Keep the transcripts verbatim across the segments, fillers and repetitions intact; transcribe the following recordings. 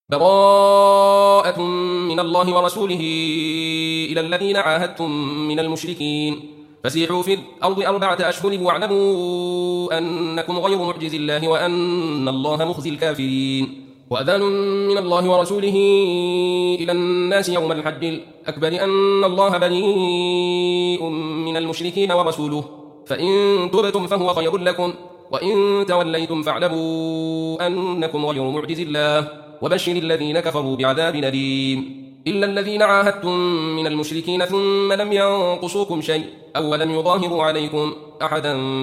براءة من الله ورسوله إلى الذين عاهدتم من المشركين فسيحوا في الأرض أربعة أشهر واعلموا أنكم غير معجز الله وأن الله مخزي الكافرين. وأذان من الله ورسوله إلى الناس يوم الحج الأكبر أن الله بريء من المشركين ورسوله فإن تبتم فهو خير لكم وإن توليتم فاعلموا أنكم غير معجز الله وبشر الذين كفروا بعذاب أليم. إلا الذين عاهدتم من المشركين ثم لم ينقصوكم شيء أو لم يظاهروا عليكم أحدا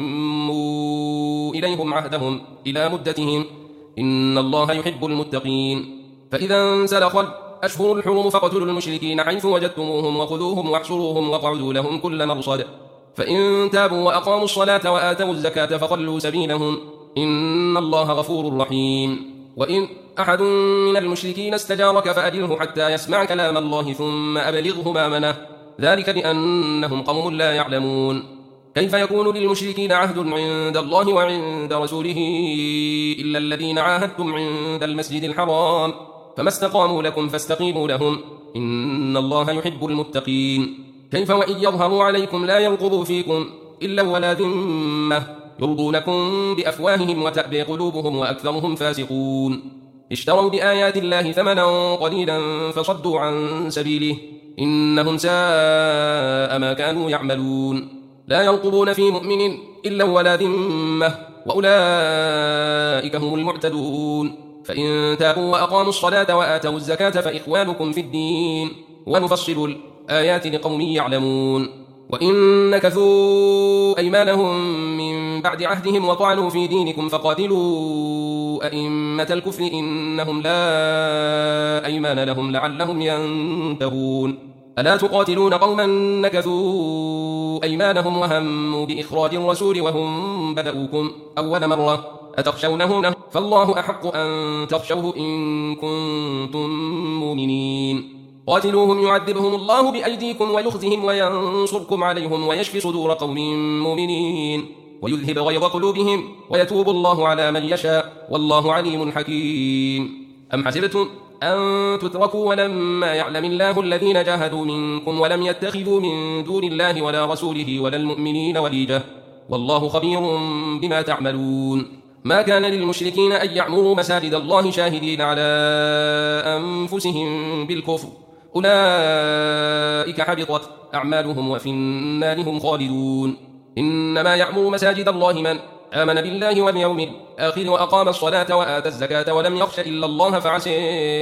فأتموا إليهم عهدهم إلى مدتهم إن الله يحب المتقين. فإذا انسلخ الأشهر الحرم فاقتلوا المشركين حيث وجدتموهم وخذوهم واحصروهم واقعدوا لهم كل مرصد فإن تابوا وأقاموا الصلاة وآتوا الزكاة فخلوا سبيلهم إن الله غفور رحيم. وإن أحد من المشركين استجارك فأجره حتى يسمع كلام الله ثم أبلغه مأمنه ذلك بأنهم قوم لا يعلمون. كيف يكون للمشركين عهد عند الله وعند رسوله إلا الذين عاهدتم عند المسجد الحرام فما استقاموا لكم فاستقيموا لهم إن الله يحب المتقين. كيف وإن يظهروا عليكم لا يرقبوا فيكم إلا ولا ذمة يرضونكم بأفواههم وتأبي قلوبهم وأكثرهم فاسقون. اشتروا بآيات الله ثمنا قليلا فصدوا عن سبيله إنهم ساء ما كانوا يعملون. لا يرقبون في مؤمن إلا ولا ذمة وأولئك هم المعتدون. فإن تابوا وأقاموا الصلاة وآتوا الزكاة فإخوانكم في الدين ونفصل الآيات لقوم يعلمون. وإن نكثوا أيمانهم من بعد عهدهم وطعنوا في دينكم فقاتلوا أئمة الكفر إنهم لا أيمان لهم لعلهم ينتهون. ألا تقاتلون قوما نكثوا أيمانهم وهموا بإخراج الرسول وهم بدأوكم أول مرة أتخشونهم فالله أحق أن تخشوه إن كنتم مؤمنين. قاتلوهم يعذبهم الله بأيديكم ويخزهم وينصركم عليهم ويشفي صدور قوم مؤمنين ويذهب غيظ قلوبهم ويتوب الله على من يشاء والله عليم حكيم. أم حسبتم أن تتركوا ولما يعلم الله الذين جاهدوا منكم ولم يتخذوا من دون الله ولا رسوله ولا المؤمنين وليجة والله خبير بما تعملون. ما كان للمشركين أن يعمروا مساجد الله شاهدين على أنفسهم بالكفر أولئك حبطت أعمالهم وفي النار هم خالدون. إنما يعمر مساجد الله من آمن بالله واليوم الآخر وأقام الصلاة وآتى الزكاة ولم يخش إلا الله فعسى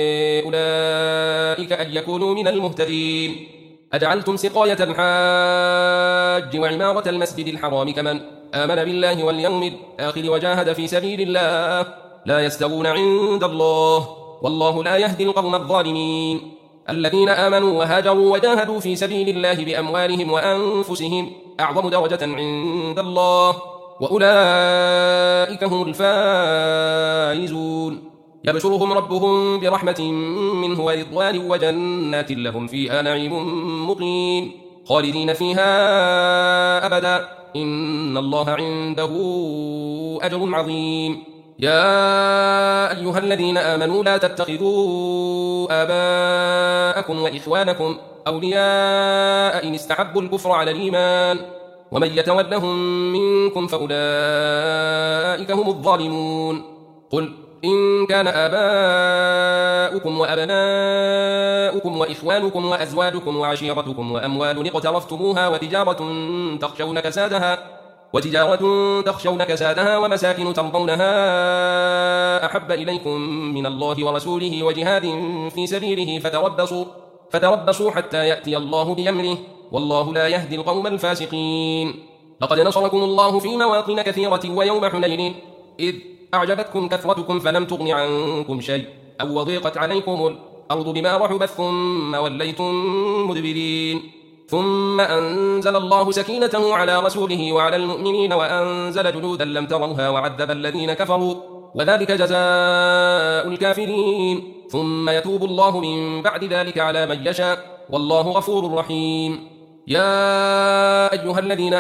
أولئك أن يكونوا من المهتدين. أجعلتم سقاية الحاج وعمارة المسجد الحرام كمن آمن بالله واليوم الآخر وجاهد في سبيل الله لا يستوون عند الله والله لا يهدي القوم الظالمين. الذين آمنوا وهاجروا وجاهدوا في سبيل الله بأموالهم وأنفسهم أعظم درجة عند الله وأولئك هم الفائزون. يبشرهم ربهم برحمة منه ورضوان وجنات لهم فيها نعيم مقيم خالدين فيها أبدا إن الله عنده أجر عظيم. يا أيها الذين آمنوا لا تتخذوا آباءكم وإخوانكم أولياء إن استحبوا الكفر على الإيمان ومن يتولهم منكم فأولئك هم الظالمون. قل إن كان آباؤكم وأبناؤكم وإخوانكم وأزواجكم وعشيرتكم وأموال اقترفتموها وتجارة تخشون كسادها وتجارة تخشون كسادها ومساكن ترضونها أحب إليكم من الله ورسوله وجهاد في سبيله فتربصوا فتربصوا حتى يأتي الله بأمره والله لا يهدي القوم الفاسقين. لقد نصركم الله في مواطن كثيرة ويوم حنين إذ أعجبتكم كثرتكم فلم تغن عنكم شيء أو وضيقت عليكم الأرض بما رحبت ثم وليتم مدبرين. ثم أنزل الله سكينته على رسوله وعلى المؤمنين وأنزل جنودا لم تروها وعذب الذين كفروا وذلك جزاء الكافرين. ثم يتوب الله من بعد ذلك على من يشاء والله غفور رحيم. يا أيها الذين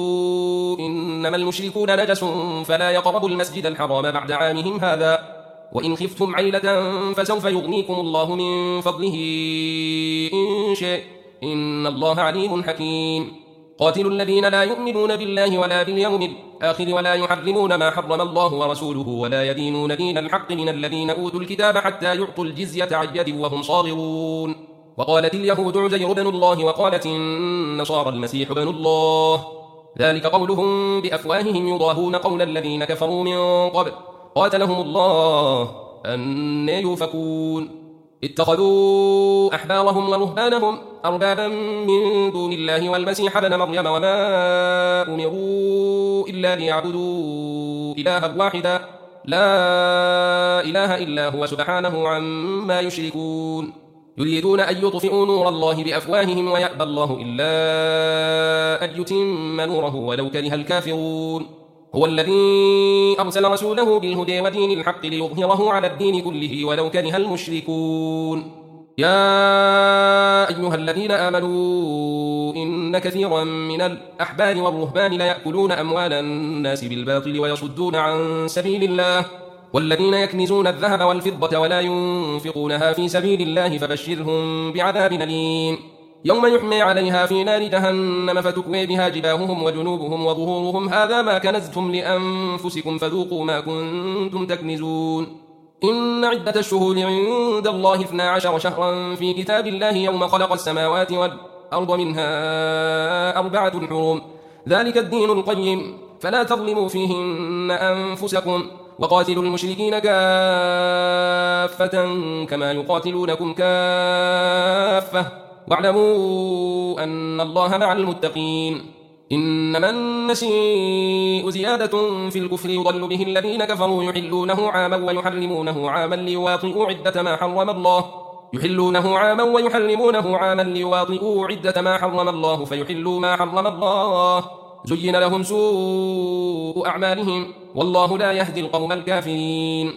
آمنوا إنما المشركون نجس فلا يقربوا المسجد الحرام بعد عامهم هذا وإن خفتم عيلة فسوف يغنيكم الله من فضله إن شاء إن الله عليم حكيم. قاتلوا الذين لا يؤمنون بالله ولا باليوم الآخر ولا يحرمون ما حرم الله ورسوله ولا يدينون دين الحق من الذين أوتوا الكتاب حتى يعطوا الجزية عن يد وهم صاغرون. وقالت اليهود عزير بن الله وقالت النصارى المسيح بن الله، ذلك قولهم بأفواههم يضاهون قول الذين كفروا من قبل قاتلهم الله أنى يؤفكون. اتخذوا أحبارهم ورهبانهم أربابا من دون الله والمسيح ابن مريم وما أمروا إلا ليعبدوا إلها واحدا لا إله إلا هو سبحانه عما يشركون. يريدون أن يطفئوا نور الله بأفواههم ويأبى الله إلا أن يتم نوره ولو كره الكافرون. هو الذي أرسل رسوله بالهدى ودين الحق ليظهره على الدين كله ولو كره المشركون. يا أيها الذين آمنوا إن كثيرا من الأحبار والرهبان ليأكلون أموال الناس بالباطل ويصدون عن سبيل الله والذين يكنزون الذهب والفضة ولا ينفقونها في سبيل الله فبشرهم بعذاب أليم يوم يحمى عليها في نار جهنم فتكوي بها جباههم وجنوبهم وظهورهم هذا ما كنزتم لأنفسكم فذوقوا ما كنتم تكنزون. إن عدة الشهور عند الله اثنا عشر شهرا في كتاب الله يوم خلق السماوات والأرض منها أربعة حرم ذلك الدين القيم فلا تظلموا فيهن أنفسكم وقاتلوا المشركين كافة كما يقاتلونكم كافة واعلموا أن الله مع المتقين. إنما النسيء زيادة في الكفر يضل به الذين كفروا يحلونه عاما ويحرمونه عاما ليواطئوا عدة ما حرم الله يحلونه عاما ويحرمونه عاما ليواطئوا عدة ما حرم الله فيحلوا ما حرم الله زين لهم سوء أعمالهم والله لا يهدي القوم الكافرين.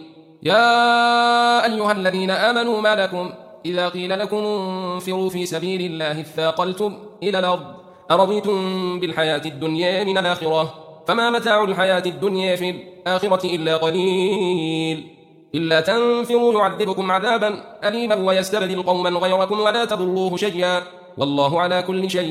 يا أيها الذين آمنوا ما لكم إذا قيل لكم انفروا في سبيل الله اثاقلتم إلى الأرض أرضيتم بالحياة الدنيا من الآخرة فما متاع الحياة الدنيا في الآخرة إلا قليل إلا تنفروا يعذبكم عذابا أليما ويستبدل قوما غيركم ولا تضروه شيئا والله على كل شيء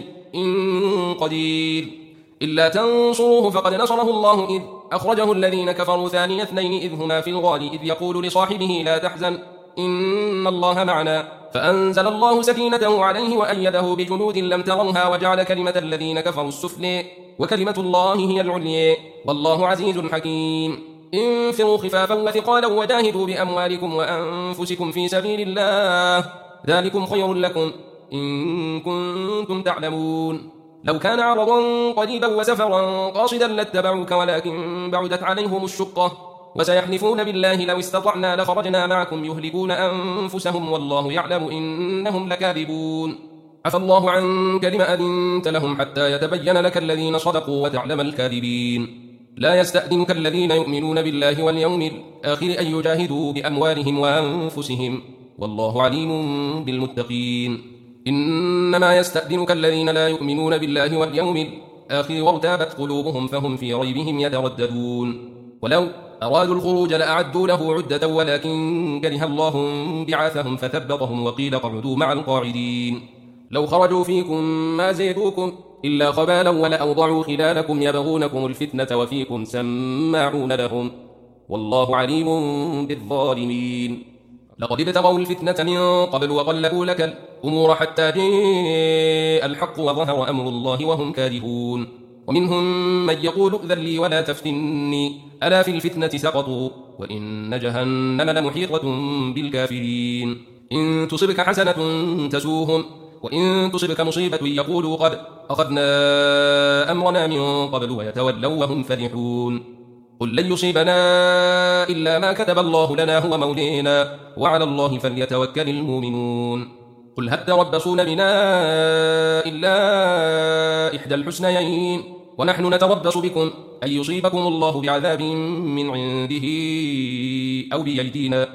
قدير. إلا تنصروه فقد نصره الله إذ أخرجه الذين كفروا ثاني اثنين إذ هما في الغار إذ يقول لصاحبه لا تحزن إن الله معنا فأنزل الله سكينته عليه وأيده بجنود لم تروها وجعل كلمة الذين كفروا السفلى وكلمة الله هي العليا والله عزيز حكيم. انفروا خفافا وثقالا وجاهدوا بأموالكم وأنفسكم في سبيل الله ذلكم خير لكم إن كنتم تعلمون. لو كان عرضا قريبا وسفرا قاصدا لاتبعوك ولكن بعدت عليهم الشقة وسيحلفون بالله لو استطعنا لخرجنا معكم يهلكون أنفسهم والله يعلم إنهم لكاذبون. عفى الله عنك لما أذنت لهم حتى يتبين لك الذين صدقوا وتعلم الكاذبين. لا يستأذنك الذين يؤمنون بالله واليوم الآخر أن يجاهدوا بأموالهم وأنفسهم والله عليم بالمتقين. إنما يستأذنك الذين لا يؤمنون بالله واليوم الآخر وارتابت قلوبهم فهم في ريبهم يترددون. ولو أرادوا الخروج لأعدوا له عدة ولكن كره الله بعاثهم فثبطهم وقيل اقعدوا مع القاعدين. لو خرجوا فيكم ما زيدوكم إلا خبالا ولأوضعوا خلالكم يبغونكم الفتنة وفيكم سماعون لهم والله عليم بالظالمين. لقد ابتغوا الفتنة من قبل وقلبوا لك الأمور حتى جاء الحق وظهر أمر الله وهم كارهون. ومنهم من يقول ائذن لي ولا تفتني ألا في الفتنة سقطوا وإن جهنم لمحيطة بالكافرين. إن تصبك حسنة تسوهم وإن تصبك مصيبة يقولوا قد أخذنا أمرنا من قبل ويتولوا وهم فرحون. قل لن يصيبنا إلا ما كتب الله لنا هو مولينا وعلى الله فليتوكل المؤمنون. قل هل تربصون بنا إلا إحدى الحسنيين ونحن نتربص بكم أن يصيبكم الله بعذاب من عنده أو بأيدينا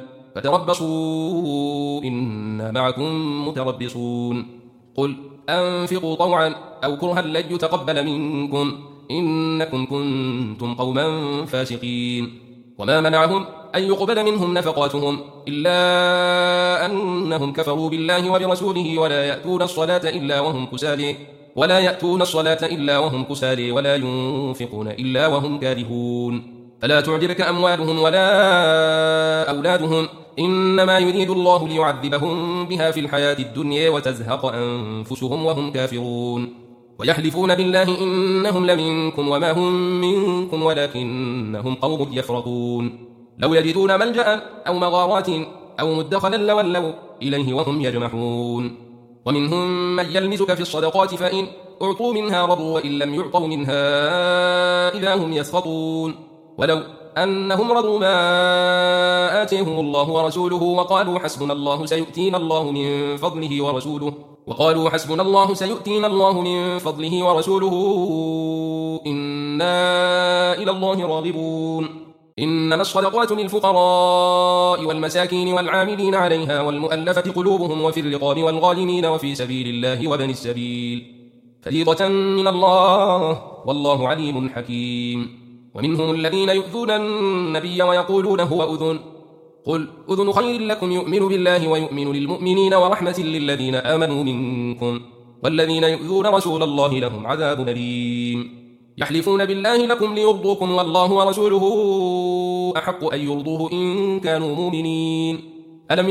فتربصوا إنا معكم متربصون. قل أنفقوا طوعا أو كرها لن يتقبل منكم إنكم كنتم قوما فاسقين. وما منعهم أن يقبل منهم نفقاتهم إلا أنهم كفروا بالله وبرسوله ولا يأتون الصلاة إلا وهم كسالى ولا يأتون الصلاة إلا وهم كسالى ولا ينفقون إلا وهم كارهون فلا تعجبك أموالهم ولا أولادهم إنما يريد الله ليعذبهم بها في الحياة الدنيا وتزهق أنفسهم وهم كافرون ويحلفون بالله إنهم لمنكم وما هم منكم ولكنهم قوم يفرقون لو يجدون ملجأ أو مغارات أو مدخلا لولوا إليه وهم يجمحون ومنهم من يلمزك في الصدقات فإن أعطوا منها رضوا وإن لم يعطوا منها إذا هم يسخطون ولو أنهم رضوا ما آتيهم الله ورسوله وقالوا حسبنا الله سيؤتينا الله من فضله ورسوله وقالوا حسبنا الله سيؤتينا الله من فضله ورسوله إنا إلى الله راغبون إنما الصدقات للفقراء والمساكين والعاملين عليها والمؤلفة قلوبهم وفي الرقاب والغالمين وفي سبيل الله وابن السبيل فريضة من الله والله عليم حكيم ومنهم الذين يؤذون النبي ويقولون هو أذن قل أذن خير لكم يؤمن بالله ويؤمن للمؤمنين ورحمة للذين آمنوا منكم والذين يؤذون رسول الله لهم عذاب أليم يحلفون بالله لكم ليرضوكم والله ورسوله أحق أن يرضوه إن كانوا مؤمنين ألم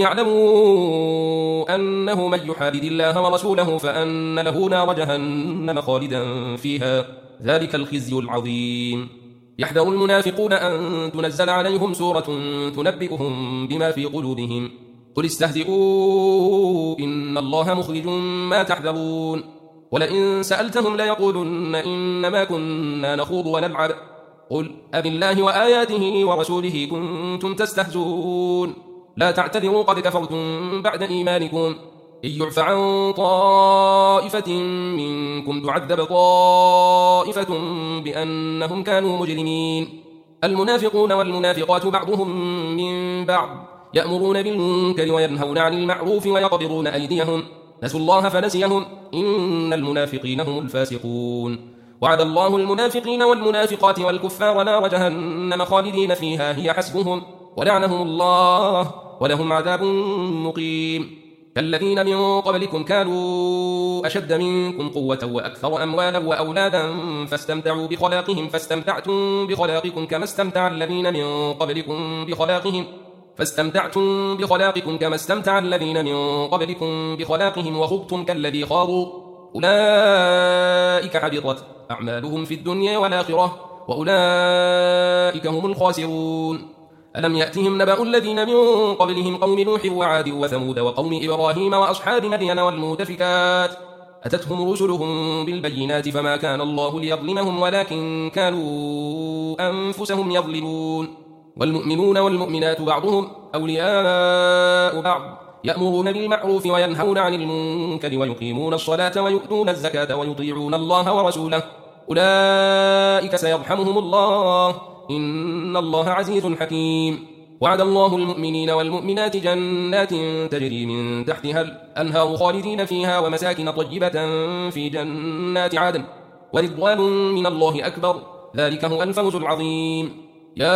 يعلموا أنه من يحادد الله ورسوله فأن له نار جهنم خالدا فيها ذلك الخزي العظيم يحذر المنافقون أن تنزل عليهم سورة تنبئهم بما في قلوبهم قل استهزئوا إن الله مخرج ما تحذرون ولئن سألتهم ليقولن إنما كنا نخوض ونلعب قل أبالله وآياته ورسوله كنتم تستهزئون لا تعتذروا قد كفرتم بعد إيمانكم إن يعف عن طائفة منكم تعذب طائفة بأنهم كانوا مجرمين المنافقون والمنافقات بعضهم من بعض يأمرون بالمنكر وينهون عن المعروف ويقبضون أيديهم نسوا الله فنسيهم إن المنافقين هم الفاسقون وعد الله المنافقين والمنافقات والكفار نار جهنم خالدين فيها هي حسبهم ولعنهم الله ولهم عذاب مقيم كالذين من قبلكم كانوا أشد منكم قوة وأكثر أموالا وأولادا فاستمتعوا بخلاقهم فاستمتعتم بخلاقكم كما استمتع الذين من قبلكم بخلاقهم فاستمتعتم بخلاقكم كما استمتع الذين من قبلكم بخلاقهم وخضتم كالذي خاضوا أولئك حبطت أعمالهم في الدنيا والآخرة وأولئك هم الخاسرون ألم يأتهم نبأ الذين من قبلهم قوم نوح وعاد وثمود وقوم إبراهيم وأصحاب مدين والمؤتفكات أتتهم رسلهم بالبينات فما كان الله ليظلمهم ولكن كانوا أنفسهم يظلمون والمؤمنون والمؤمنات بعضهم أولياء بعض يأمرون بالمعروف وينهون عن المنكر ويقيمون الصلاة ويؤتون الزكاة ويطيعون الله ورسوله أولئك سيرحمهم الله إن الله عزيز حكيم وعد الله المؤمنين والمؤمنات جنات تجري من تحتها الأنهار خالدين فيها ومساكن طيبة في جنات عدن ورضوان من الله أكبر ذلك هو الفوز العظيم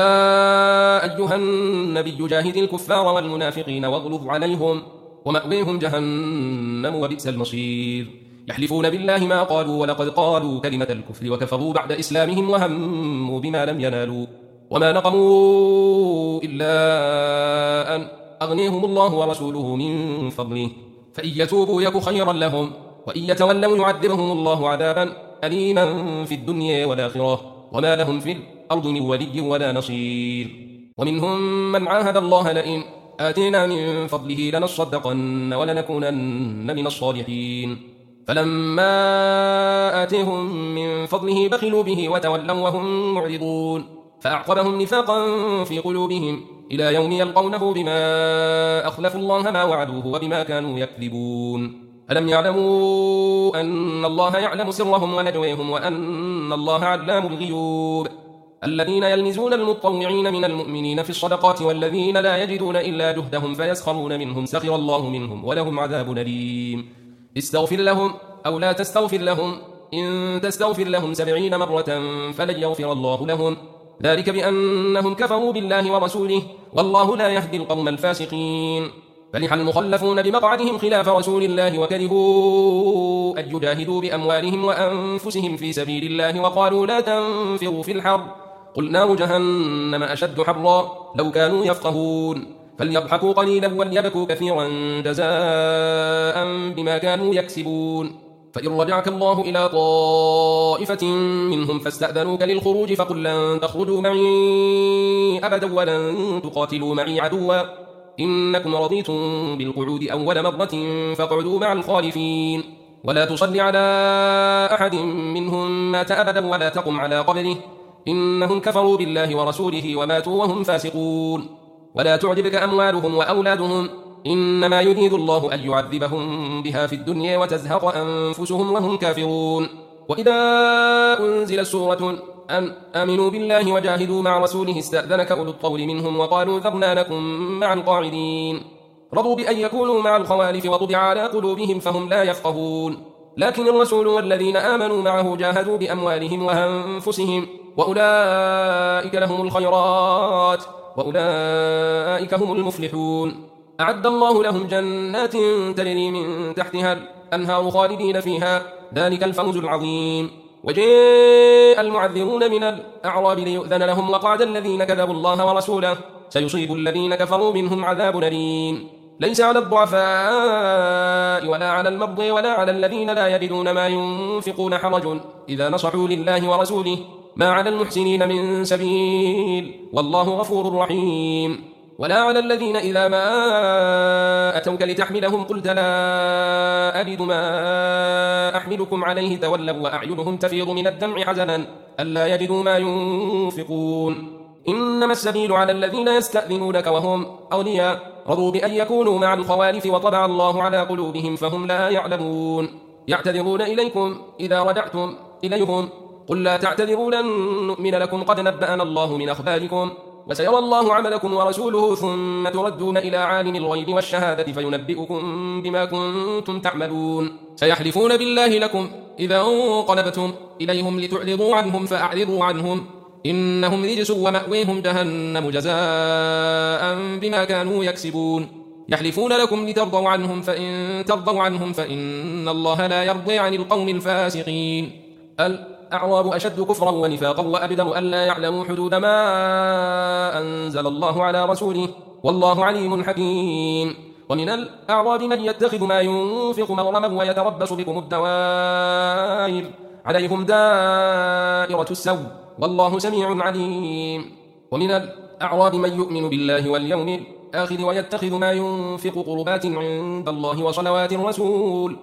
يا أيها النبي جاهد الكفار والمنافقين واغلظ عليهم ومأويهم جهنم وبئس المصير يحلفون بالله ما قالوا ولقد قالوا كلمة الكفر وكفروا بعد إسلامهم وهموا بما لم ينالوا وما نقموا إلا أن أغنيهم الله ورسوله من فضله فإن يتوبوا يك خيرا لهم وإن يتولوا يعذبهم الله عذابا أليما في الدنيا والآخرة وما لهم في الأرض من ولي ولا نصير ومنهم من عاهد الله لئن آتينا من فضله لنصدقن ولنكونن من الصالحين فلما آتيهم من فضله بخلوا به وتولوا وهم معرضون فأعقبهم نفاقا في قلوبهم إلى يوم يلقونه بما أخلفوا الله ما وعدوه وبما كانوا يكذبون ألم يعلموا أن الله يعلم سرهم ونجويهم وأن الله علام الغيوب الذين يلمزون المطوعين من المؤمنين في الصدقات والذين لا يجدون إلا جهدهم فيسخرون منهم سخر الله منهم ولهم عذاب أليم استغفر لهم أو لا تستغفر لهم إن تستغفر لهم سبعين مرة فلن يغفر الله لهم ذلك بأنهم كفروا بالله ورسوله والله لا يهدي القوم الفاسقين. فرح المخلفون بمقعدهم خلاف رسول الله وكرهوا أن يجاهدوا بأموالهم وأنفسهم في سبيل الله وقالوا لا تنفروا في الحر قل نار جهنم أشد حرا لو كانوا يفقهون فليضحكوا قليلا وليبكوا كثيرا جزاء بما كانوا يكسبون. فإن رجعك الله إلى طائفة منهم فاستأذنوك للخروج فقل لن تخرجوا معي أبدا ولن تقاتلوا معي عدوا إنكم رضيتم بالقعود أول مرة فاقعدوا مع الخالفين ولا تصل على أحد منهم مات أبدا ولا تقم على قبره إنهم كفروا بالله ورسوله وماتوا وهم فاسقون. ولا تعجبك أموالهم وأولادهم إنما يريد الله أن يعذبهم بها في الدنيا وتزهق أنفسهم وهم كافرون. وإذا أنزل سورة أن آمنوا بالله وجاهدوا مع رسوله استأذنك أولو الطول منهم وقالوا ذرنا لكم مع القاعدين رضوا بأن يكونوا مع الخوالف وطبع على قلوبهم فهم لا يفقهون. لكن الرسول والذين آمنوا معه جاهدوا بأموالهم وأنفسهم وأولئك لهم الخيرات وأولئك هم المفلحون. أعد الله لهم جنات تجري من تحتها الأنهار خالدين فيها ذلك الفوز العظيم. وجاء المعذرون من الأعراب ليؤذن لهم وقعد الذين كذبوا الله ورسوله سيصيب الذين كفروا منهم عذاب أليم. ليس على الضعفاء ولا على المرضى ولا على الذين لا يجدون ما ينفقون حرج إذا نصحوا لله ورسوله ما على المحسنين من سبيل والله غفور رحيم. ولا على الذين إذا ما أتوك لتحملهم قلت لا أجد ما أحملكم عليه تولوا وأعينهم تفيض من الدمع حزنا ألا يجدوا ما ينفقون. إنما السبيل على الذين يستأذنونك وهم أغنياء رضوا بأن يكونوا مع الخوالف وطبع الله على قلوبهم فهم لا يعلمون. يعتذرون إليكم إذا رجعتم إليهم قل لا تعتذروا لن نؤمن لكم قد نبأنا الله من أخباركم وسيرى الله عملكم ورسوله ثم تردون إلى عالم الغيب والشهادة فينبئكم بما كنتم تعملون. سيحلفون بالله لكم إذا انقلبتم إليهم لتعرضوا عنهم فأعرضوا عنهم إنهم رجس ومأويهم جهنم جزاء بما كانوا يكسبون. يحلفون لكم لترضوا عنهم فإن ترضوا عنهم فإن الله لا يرضي عن القوم الفاسقين. الأعراب أشد كفرا ونفاقا وأبدر أن لا يعلموا حدود ما أنزل الله على رسوله والله عليم حكيم. ومن الأعراب من يتخذ ما ينفق مغرما ويتربص بكم الدوائر عليهم دائرة السوء والله سميع عليم. ومن الأعراب من يؤمن بالله واليوم الآخر ويتخذ ما ينفق قربات عند الله وصلوات الرسول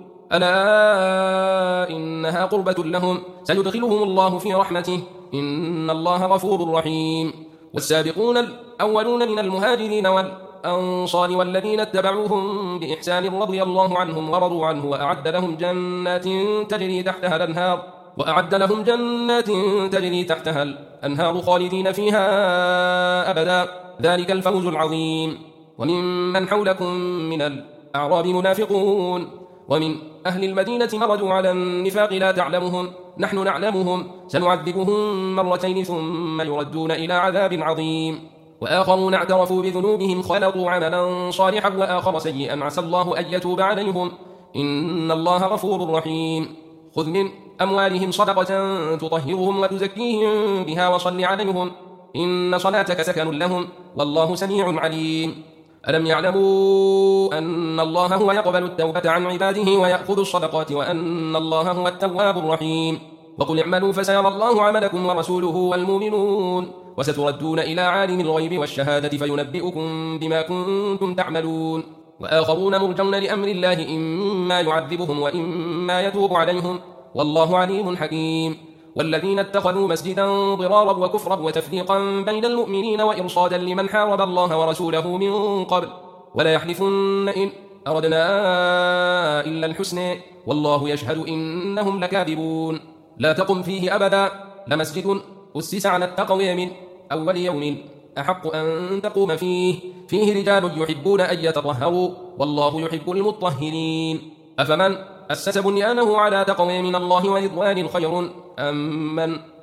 ألا إنها قربة لهم سيدخلهم الله في رحمته إن الله غفور رحيم. والسابقون الأولون من المهاجرين والأنصار والذين اتبعوهم بإحسان رضي الله عنهم ورضوا عنه وأعد لهم جنات تجري تحتها الأنهار وأعد لهم جنات تجري تحتها الأنهار خالدين فيها أبدا ذلك الفوز العظيم. وممن حولكم من الأعراب منافقون ومن أهل المدينة مرجوا على النفاق لا تعلمهم نحن نعلمهم سنعذبهم مرتين ثم يردون إلى عذاب عظيم. وآخرون اعترفوا بذنوبهم خلطوا عملا صالحا وآخر سيئا عسى الله أن يتوب عليهم إن الله غفور رحيم. خذ من أموالهم صدقة تطهرهم وتزكيهم بها وصل عليهم إن صلاتك سكن لهم والله سميع عليم. ألم يعلموا أن الله هو يقبل التوبة عن عباده ويأخذ الصدقات وأن الله هو التواب الرحيم. وقل اعملوا فسيرى الله عملكم ورسوله والمؤمنون وستردون إلى عالم الغيب والشهادة فينبئكم بما كنتم تعملون. وآخرون مرجون لأمر الله إما يعذبهم وإما يتوب عليهم والله عليم حكيم. والذين اتخذوا مسجدا ضرارا وكفرا وتفريقا بين المؤمنين وإرصادا لمن حارب الله ورسوله من قبل ولا يحلفن إن أردنا إلا الحسنى والله يشهد إنهم لكاذبون. لا تقم فيه أبدا لمسجد أسس على التقوى من أول يوم أحق أن تقوم فيه فيه رجال يحبون أن يتطهروا والله يحب المطهرين. أفمن أسس بنيانه على تقوى من الله ورضوان خير أم من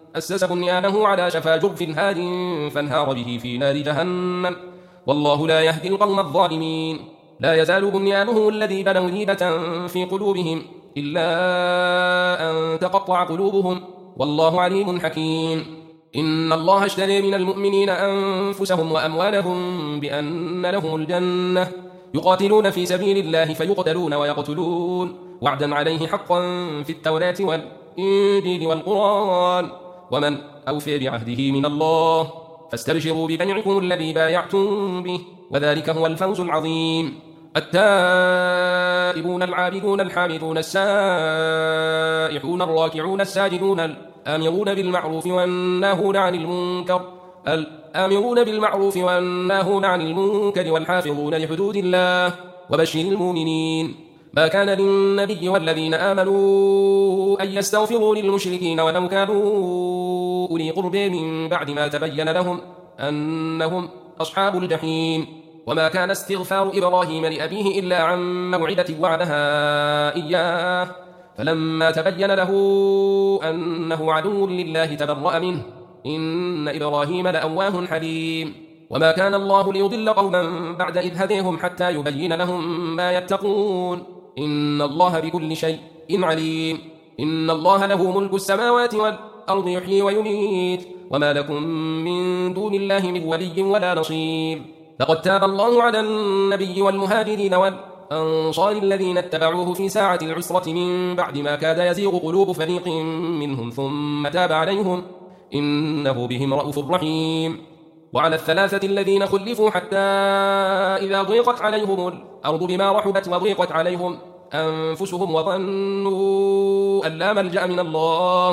أسس بنيانه على شفا جرف هار فانهار به في نار جهنم والله لا يهدي القوم الظالمين. لا يزال بنيانه الذي بنوا ريبة في قلوبهم إلا أن تقطع قلوبهم والله عليم حكيم. إن الله اشتري من المؤمنين أنفسهم وأموالهم بأن لهم الجنة يقاتلون في سبيل الله فيقتلون ويقتلون وعدا عليه حقا في التوراة والإنجيل والقرآن ومن أوفي بعهده من الله فاستبشروا ببيعكم الذي بايعتم به وذلك هو الفوز العظيم. التائبون العابدون الحامدون السائحون الراكعون الساجدون الآمرون بالمعروف والناهون عن المنكر الآمرون بالمعروف والناهون عن المنكر والحافظون لحدود الله وبشر المؤمنين. ما كان للنبي والذين آمنوا أن يستغفروا للمشركين ولو كانوا أولي قرب من بعد ما تبين لهم أنهم أصحاب الجحيم. وما كان استغفار إبراهيم لأبيه إلا عن موعدة وعدها إياه فلما تبين له أنه عدو لله تبرأ منه إن إبراهيم لأواه حليم. وما كان الله ليضل قوما بعد إذ هديهم حتى يبين لهم ما يتقون إن الله بكل شيء عليم. إن الله له ملك السماوات والأرض يحيي ويميت وما لكم من دون الله من ولي ولا نصير. لقد تاب الله على النبي والمهاجرين والأنصار الذين اتبعوه في ساعة العسرة من بعد ما كاد يزيغ قلوب فريق منهم ثم تاب عليهم إنه بهم رؤوف رحيم. وعلى الثلاثة الذين خلفوا حتى إذا ضيقت عليهم الأرض بما رحبت وضيقت عليهم أنفسهم وظنوا أن لا ملجأ من الله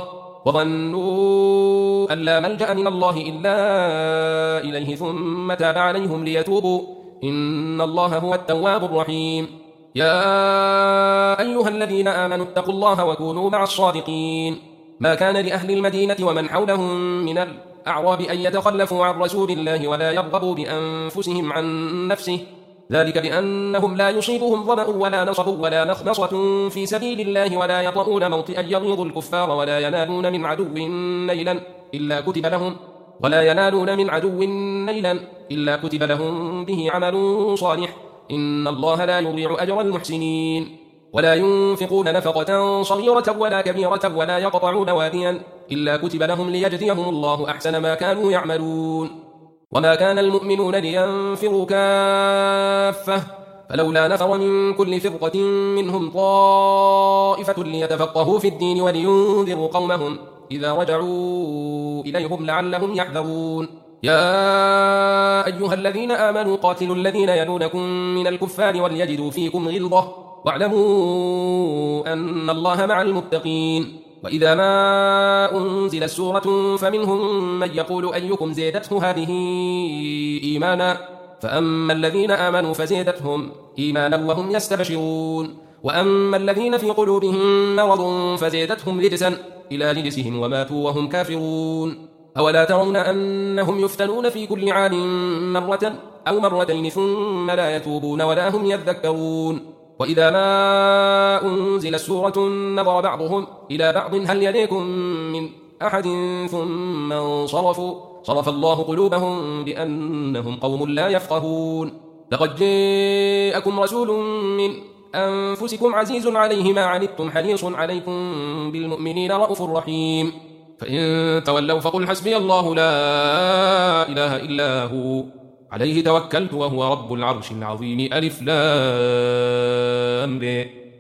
وظنوا أن لا ملجأ من الله إلا إليه ثم تاب عليهم ليتوبوا إن الله هو التواب الرحيم. يا أيها الذين آمنوا اتقوا الله وكونوا مع الصادقين. ما كان لأهل المدينة ومن حولهم من الأعراب أن يتخلفوا عن رسول الله ولا يرغبوا بأنفسهم عن نفسه ذلك بأنهم لا يصيبهم ظمأ ولا نصب ولا مخمصة في سبيل الله ولا يطؤون موطئا يغيظ الكفار ولا ينالون من عدو نيلا إلا كتب لهم ولا ينالون من عدو نيلا إلا كتب لهم به عمل صالح إن الله لا يضيع أجر المحسنين. ولا ينفقون نفقة صغيرة ولا كبيرة ولا يقطعون واديا إلا كتب لهم ليجزيهم الله أحسن ما كانوا يعملون. وما كان المؤمنون لينفروا كافة فلولا نفر من كل فرقة منهم طائفة ليتفقهوا في الدين ولينذروا قومهم إذا رجعوا إليهم لعلهم يحذرون. يا أيها الذين آمنوا قاتلوا الذين يلونكم من الكفار وليجدوا فيكم غلظة واعلموا أن الله مع المتقين. وإذا ما أنزلت سورة فمنهم من يقول أيكم زيدته هذه إيمانا فأما الذين آمنوا فزيدتهم إيمانا وهم يستبشرون وأما الذين في قلوبهم مرض فزيدتهم رجسا إلى رجسهم وماتوا وهم كافرون. أولا ترون أنهم يفتنون في كل عام مرة أو مرتين ثم لا يتوبون ولا هم يذكرون. وإذا ما أنزلت سورة نظر بعضهم إلى بعض هل يليكم من أحد ثم انصرفوا صرف الله قلوبهم بأنهم قوم لا يفقهون. لقد جاءكم رسول من أنفسكم عزيز عليه ما عنتم حريص عليكم بالمؤمنين رؤوف رحيم. فإن تولوا فقل حسبي الله لا إله إلا هو عليه توكلت وهو رب العرش العظيم. ألف لام ر